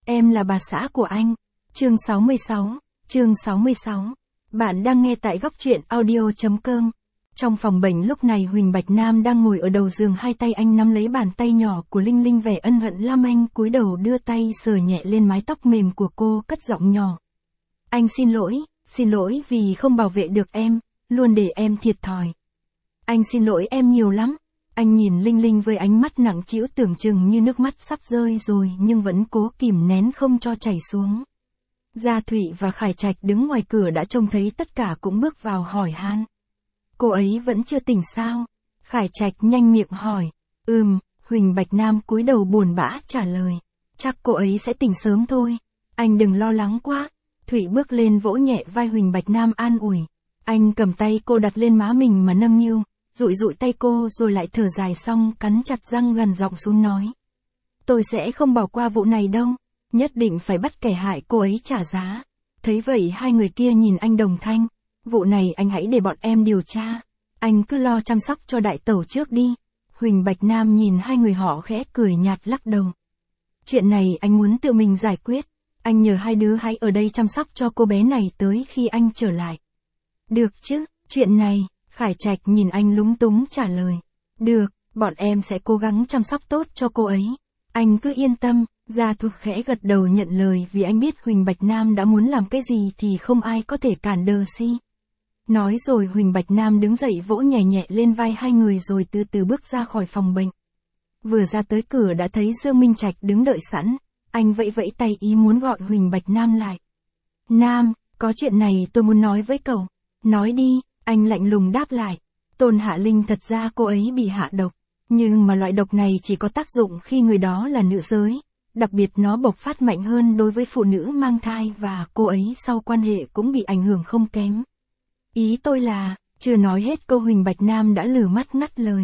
Em là bà xã của anh. Chương 66. Bạn đang nghe tại góc truyện audio.com. Trong phòng bệnh lúc này Huỳnh Bạch Nam đang ngồi ở đầu giường, hai tay anh nắm lấy bàn tay nhỏ của Linh Linh vẻ ân hận. Lam Anh cúi đầu đưa tay sờ nhẹ lên mái tóc mềm của cô, cất giọng nhỏ. Anh xin lỗi vì không bảo vệ được em, luôn để em thiệt thòi. Anh xin lỗi em nhiều lắm. Anh nhìn Linh Linh với ánh mắt nặng trĩu, tưởng chừng như nước mắt sắp rơi rồi nhưng vẫn cố kìm nén không cho chảy xuống. Gia Thụy và Khải Trạch đứng ngoài cửa đã trông thấy tất cả, cũng bước vào hỏi han. Cô ấy vẫn chưa tỉnh sao? Khải Trạch nhanh miệng hỏi. Huỳnh Bạch Nam cúi đầu buồn bã trả lời. Chắc cô ấy sẽ tỉnh sớm thôi. Anh đừng lo lắng quá. Thụy bước lên vỗ nhẹ vai Huỳnh Bạch Nam an ủi. Anh cầm tay cô đặt lên má mình mà nâng niu, dụi tay cô rồi lại thở dài, xong cắn chặt răng gần giọng xuống nói. Tôi sẽ không bỏ qua vụ này đâu. Nhất định phải bắt kẻ hại cô ấy trả giá. Thấy vậy hai người kia nhìn anh đồng thanh. Vụ này anh hãy để bọn em điều tra. Anh cứ lo chăm sóc cho đại tẩu trước đi. Huỳnh Bạch Nam nhìn hai người họ khẽ cười nhạt lắc đầu. Chuyện này anh muốn tự mình giải quyết. Anh nhờ hai đứa hãy ở đây chăm sóc cho cô bé này tới khi anh trở lại. Được chứ, chuyện này, Khải Trạch nhìn anh lúng túng trả lời. Được, bọn em sẽ cố gắng chăm sóc tốt cho cô ấy. Anh cứ yên tâm. Gia Thục khẽ gật đầu nhận lời, vì anh biết Huỳnh Bạch Nam đã muốn làm cái gì thì không ai có thể cản đờ si. Nói rồi Huỳnh Bạch Nam đứng dậy vỗ nhẹ nhẹ lên vai hai người rồi từ từ bước ra khỏi phòng bệnh. Vừa ra tới cửa đã thấy Dương Minh Trạch đứng đợi sẵn. Anh vẫy vẫy tay ý muốn gọi Huỳnh Bạch Nam lại. Nam, có chuyện này tôi muốn nói với cậu. Nói đi, anh lạnh lùng đáp lại. Tôn Hạ Linh thật ra cô ấy bị hạ độc. Nhưng mà loại độc này chỉ có tác dụng khi người đó là nữ giới. Đặc biệt nó bộc phát mạnh hơn đối với phụ nữ mang thai, và cô ấy sau quan hệ cũng bị ảnh hưởng không kém. Ý tôi là, chưa nói hết câu Huỳnh Bạch Nam đã lử mắt ngắt lời.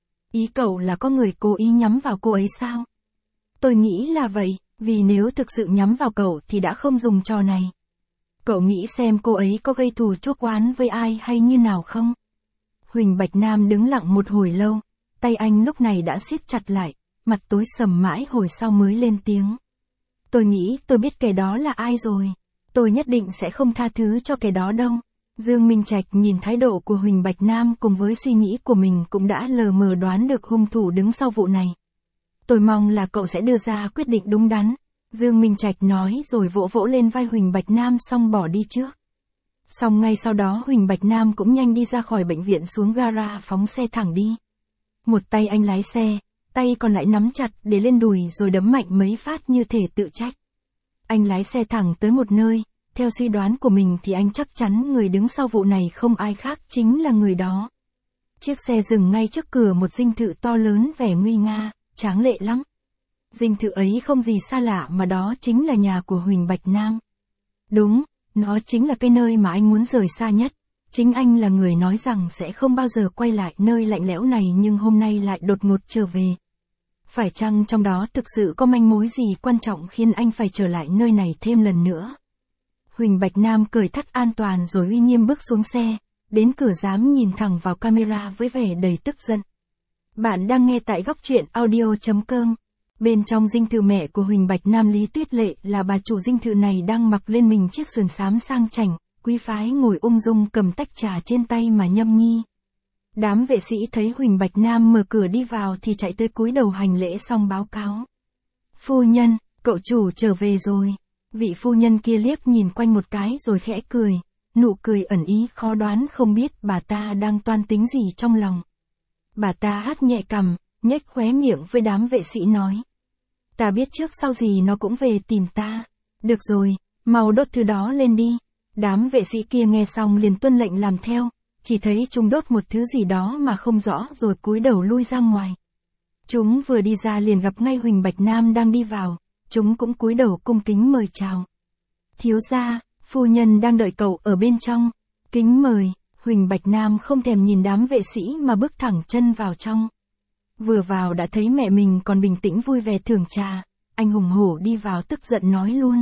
Ý cậu là có người cố ý nhắm vào cô ấy sao? Tôi nghĩ là vậy, vì nếu thực sự nhắm vào cậu thì đã không dùng trò này. Cậu nghĩ xem cô ấy có gây thù chuốc oán với ai hay như nào không? Huỳnh Bạch Nam đứng lặng một hồi lâu, tay anh lúc này đã siết chặt lại, mặt tối sầm mãi hồi sau mới lên tiếng. Tôi nghĩ tôi biết kẻ đó là ai rồi. Tôi nhất định sẽ không tha thứ cho kẻ đó đâu. Dương Minh Trạch nhìn thái độ của Huỳnh Bạch Nam cùng với suy nghĩ của mình cũng đã lờ mờ đoán được hung thủ đứng sau vụ này. Tôi mong là cậu sẽ đưa ra quyết định đúng đắn. Dương Minh Trạch nói rồi vỗ lên vai Huỳnh Bạch Nam xong bỏ đi trước. Xong ngay sau đó Huỳnh Bạch Nam cũng nhanh đi ra khỏi bệnh viện, xuống gara phóng xe thẳng đi. Một tay anh lái xe, tay còn lại nắm chặt để lên đùi rồi đấm mạnh mấy phát như thể tự trách. Anh lái xe thẳng tới một nơi, theo suy đoán của mình thì anh chắc chắn người đứng sau vụ này không ai khác chính là người đó. Chiếc xe dừng ngay trước cửa một dinh thự to lớn vẻ nguy nga, tráng lệ lắm. Dinh thự ấy không gì xa lạ mà đó chính là nhà của Huỳnh Bạch Nam. Đúng, nó chính là cái nơi mà anh muốn rời xa nhất. Chính anh là người nói rằng sẽ không bao giờ quay lại nơi lạnh lẽo này, nhưng hôm nay lại đột ngột trở về. Phải chăng trong đó thực sự có manh mối gì quan trọng khiến anh phải trở lại nơi này thêm lần nữa? Huỳnh Bạch Nam cởi thắt an toàn rồi uy nghiêm bước xuống xe, đến cửa dám nhìn thẳng vào camera với vẻ đầy tức giận. Bạn đang nghe tại góc truyện audio.com. Bên trong dinh thự mẹ của Huỳnh Bạch Nam, Lý Tuyết Lệ là bà chủ dinh thự này, đang mặc lên mình chiếc sườn xám sang chảnh, quý phái ngồi ung dung cầm tách trà trên tay mà nhâm nhi. Đám vệ sĩ thấy Huỳnh Bạch Nam mở cửa đi vào thì chạy tới cúi đầu hành lễ xong báo cáo. Phu nhân, cậu chủ trở về rồi. Vị phu nhân kia liếc nhìn quanh một cái rồi khẽ cười, nụ cười ẩn ý khó đoán, không biết bà ta đang toan tính gì trong lòng. Bà ta hắt nhẹ cằm, nhếch khóe miệng với đám vệ sĩ nói. Ta biết trước sau gì nó cũng về tìm ta. Được rồi, mau đốt thứ đó lên đi. Đám vệ sĩ kia nghe xong liền tuân lệnh làm theo, chỉ thấy chúng đốt một thứ gì đó mà không rõ rồi cúi đầu lui ra ngoài. Chúng vừa đi ra liền gặp ngay Huỳnh Bạch Nam đang đi vào, chúng cũng cúi đầu cung kính mời chào. Thiếu gia, phu nhân đang đợi cậu ở bên trong. Kính mời. Huỳnh Bạch Nam không thèm nhìn đám vệ sĩ mà bước thẳng chân vào trong. Vừa vào đã thấy mẹ mình còn bình tĩnh vui vẻ thưởng trà, anh hùng hổ đi vào tức giận nói luôn.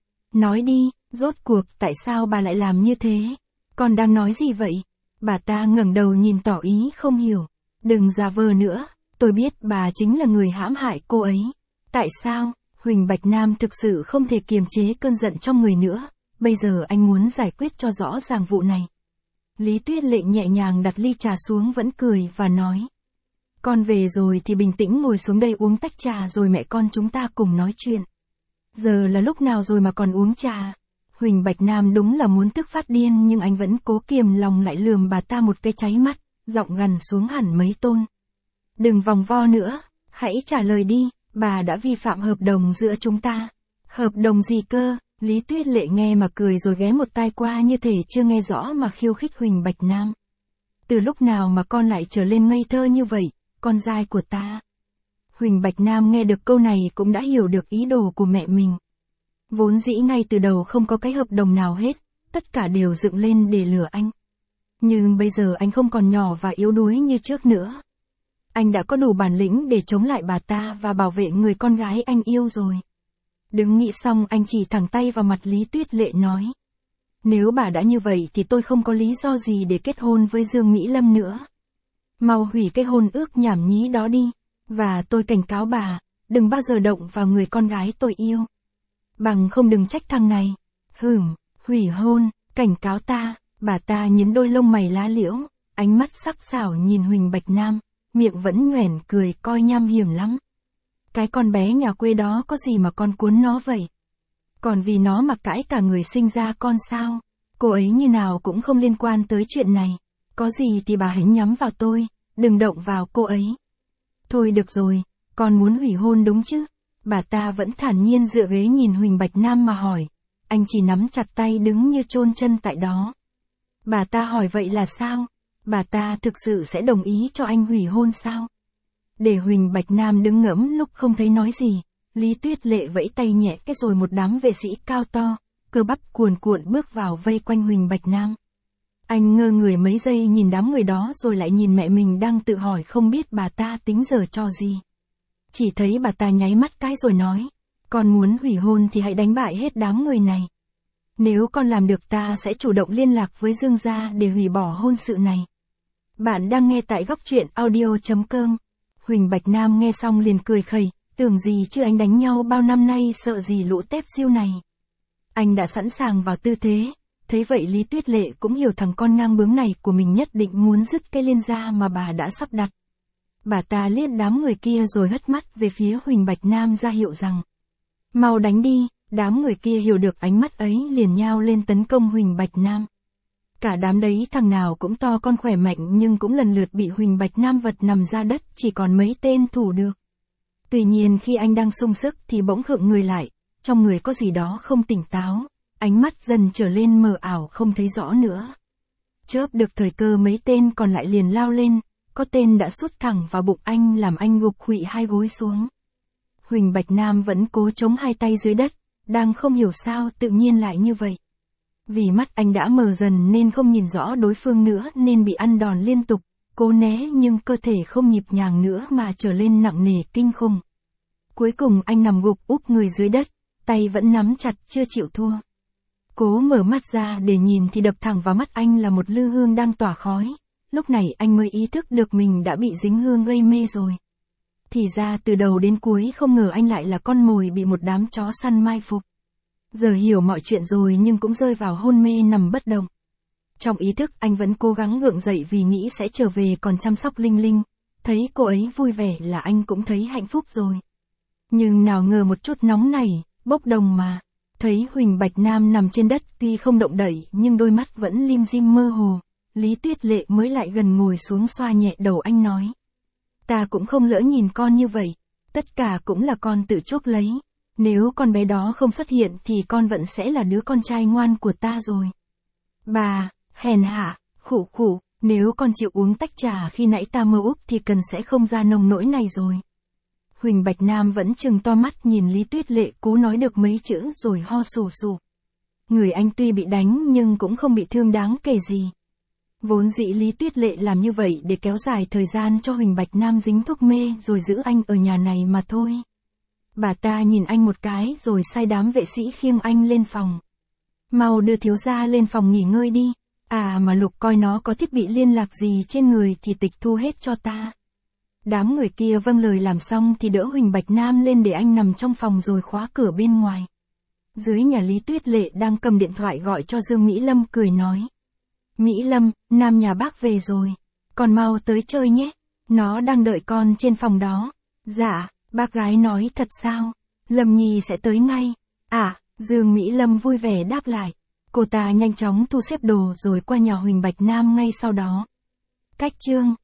Nói đi, rốt cuộc tại sao bà lại làm như thế? Con đang nói gì vậy? Bà ta ngẩng đầu nhìn tỏ ý không hiểu. Đừng giả vờ nữa, tôi biết bà chính là người hãm hại cô ấy. Tại sao? Huỳnh Bạch Nam thực sự không thể kiềm chế cơn giận trong người nữa, bây giờ anh muốn giải quyết cho rõ ràng vụ này. Lý Tuyết Lệ nhẹ nhàng đặt ly trà xuống vẫn cười và nói. Con về rồi thì bình tĩnh ngồi xuống đây uống tách trà rồi mẹ con chúng ta cùng nói chuyện. Giờ là lúc nào rồi mà còn uống trà? Huỳnh Bạch Nam đúng là muốn tức phát điên nhưng anh vẫn cố kiềm lòng lại lườm bà ta một cái cháy mắt, giọng gằn xuống hẳn mấy tôn. Đừng vòng vo nữa, hãy trả lời đi, bà đã vi phạm hợp đồng giữa chúng ta. Hợp đồng gì cơ? Lý Tuyết Lệ nghe mà cười rồi ghé một tai qua như thể chưa nghe rõ mà khiêu khích Huỳnh Bạch Nam. Từ lúc nào mà con lại trở lên ngây thơ như vậy, con dai của ta? Huỳnh Bạch Nam nghe được câu này cũng đã hiểu được ý đồ của mẹ mình. Vốn dĩ ngay từ đầu không có cái hợp đồng nào hết, tất cả đều dựng lên để lừa anh. Nhưng bây giờ anh không còn nhỏ và yếu đuối như trước nữa. Anh đã có đủ bản lĩnh để chống lại bà ta và bảo vệ người con gái anh yêu rồi. Đứng nghĩ xong anh chỉ thẳng tay vào mặt Lý Tuyết Lệ nói. Nếu bà đã như vậy thì tôi không có lý do gì để kết hôn với Dương Mỹ Lâm nữa. Mau hủy cái hôn ước nhảm nhí đó đi. Và tôi cảnh cáo bà, đừng bao giờ động vào người con gái tôi yêu. Bằng không đừng trách thằng này. Hủy hôn, cảnh cáo ta. Bà ta nhấn đôi lông mày lá liễu, ánh mắt sắc sảo nhìn Huỳnh Bạch Nam, miệng vẫn nhoẻn cười coi nham hiểm lắm. Cái con bé nhà quê đó có gì mà con cuốn nó vậy? Còn vì nó mà cãi cả người sinh ra con sao? Cô ấy như nào cũng không liên quan tới chuyện này. Có gì thì bà hãy nhắm vào tôi, đừng động vào cô ấy. Thôi được rồi, con muốn hủy hôn đúng chứ? Bà ta vẫn thản nhiên dựa ghế nhìn Huỳnh Bạch Nam mà hỏi. Anh chỉ nắm chặt tay đứng như chôn chân tại đó. Bà ta hỏi vậy là sao? Bà ta thực sự sẽ đồng ý cho anh hủy hôn sao? Để Huỳnh Bạch Nam đứng ngẫm lúc không thấy nói gì, Lý Tuyết Lệ vẫy tay nhẹ cái rồi một đám vệ sĩ cao to, cơ bắp cuồn cuộn bước vào vây quanh Huỳnh Bạch Nam. Anh ngơ người mấy giây nhìn đám người đó rồi lại nhìn mẹ mình đang tự hỏi không biết bà ta tính giở trò gì. Chỉ thấy bà ta nháy mắt cái rồi nói, con muốn hủy hôn thì hãy đánh bại hết đám người này. Nếu con làm được ta sẽ chủ động liên lạc với Dương gia để hủy bỏ hôn sự này. Bạn đang nghe tại góc truyện audio.com. Huỳnh Bạch Nam nghe xong liền cười khẩy, tưởng gì chứ anh đánh nhau bao năm nay sợ gì lũ tép siêu này. Anh đã sẵn sàng vào tư thế, thấy vậy Lý Tuyết Lệ cũng hiểu thằng con ngang bướng này của mình nhất định muốn dứt cái liên gia mà bà đã sắp đặt. Bà ta liếc đám người kia rồi hất mắt về phía Huỳnh Bạch Nam ra hiệu rằng, mau đánh đi. Đám người kia hiểu được ánh mắt ấy liền nhao lên tấn công Huỳnh Bạch Nam. Cả đám đấy thằng nào cũng to con khỏe mạnh nhưng cũng lần lượt bị Huỳnh Bạch Nam vật nằm ra đất chỉ còn mấy tên thủ được. Tuy nhiên khi anh đang sung sức thì bỗng khựng người lại, trong người có gì đó không tỉnh táo, ánh mắt dần trở lên mờ ảo không thấy rõ nữa. Chớp được thời cơ mấy tên còn lại liền lao lên, có tên đã sút thẳng vào bụng anh làm anh gục khuỵu hai gối xuống. Huỳnh Bạch Nam vẫn cố chống hai tay dưới đất. Đang không hiểu sao tự nhiên lại như vậy. Vì mắt anh đã mờ dần nên không nhìn rõ đối phương nữa nên bị ăn đòn liên tục, cố né nhưng cơ thể không nhịp nhàng nữa mà trở lên nặng nề kinh khủng. Cuối cùng anh nằm gục úp người dưới đất, tay vẫn nắm chặt chưa chịu thua. Cố mở mắt ra để nhìn thì đập thẳng vào mắt anh là một lư hương đang tỏa khói, lúc này anh mới ý thức được mình đã bị dính hương gây mê rồi. Thì ra từ đầu đến cuối không ngờ anh lại là con mồi bị một đám chó săn mai phục. Giờ hiểu mọi chuyện rồi nhưng cũng rơi vào hôn mê nằm bất động. Trong ý thức anh vẫn cố gắng gượng dậy vì nghĩ sẽ trở về còn chăm sóc Linh Linh. Thấy cô ấy vui vẻ là anh cũng thấy hạnh phúc rồi. Nhưng nào ngờ một chút nóng này, bốc đồng mà. Thấy Huỳnh Bạch Nam nằm trên đất tuy không động đậy nhưng đôi mắt vẫn lim dim mơ hồ. Lý Tuyết Lệ mới lại gần ngồi xuống xoa nhẹ đầu anh nói. Ta cũng không lỡ nhìn con như vậy, tất cả cũng là con tự chuốc lấy. Nếu con bé đó không xuất hiện thì con vẫn sẽ là đứa con trai ngoan của ta rồi. Bà, hèn hạ, khụ, nếu con chịu uống tách trà khi nãy ta mơ úp thì cần sẽ không ra nông nỗi này rồi. Huỳnh Bạch Nam vẫn trừng to mắt nhìn Lý Tuyết Lệ cố nói được mấy chữ rồi ho sù sù. Người anh tuy bị đánh nhưng cũng không bị thương đáng kể gì. Vốn dĩ Lý Tuyết Lệ làm như vậy để kéo dài thời gian cho Huỳnh Bạch Nam dính thuốc mê rồi giữ anh ở nhà này mà thôi. Bà ta nhìn anh một cái rồi sai đám vệ sĩ khiêng anh lên phòng. Mau đưa thiếu gia lên phòng nghỉ ngơi đi. À mà Lục coi nó có thiết bị liên lạc gì trên người thì tịch thu hết cho ta. Đám người kia vâng lời làm xong thì đỡ Huỳnh Bạch Nam lên để anh nằm trong phòng rồi khóa cửa bên ngoài. Dưới nhà Lý Tuyết Lệ đang cầm điện thoại gọi cho Dương Mỹ Lâm cười nói. Mỹ Lâm, Nam nhà bác về rồi. Con mau tới chơi nhé. Nó đang đợi con trên phòng đó. Dạ, bác gái nói thật sao? Lâm Nhi sẽ tới ngay. À, Dương Mỹ Lâm vui vẻ đáp lại. Cô ta nhanh chóng thu xếp đồ rồi qua nhà Huỳnh Bạch Nam ngay sau đó. Cách chương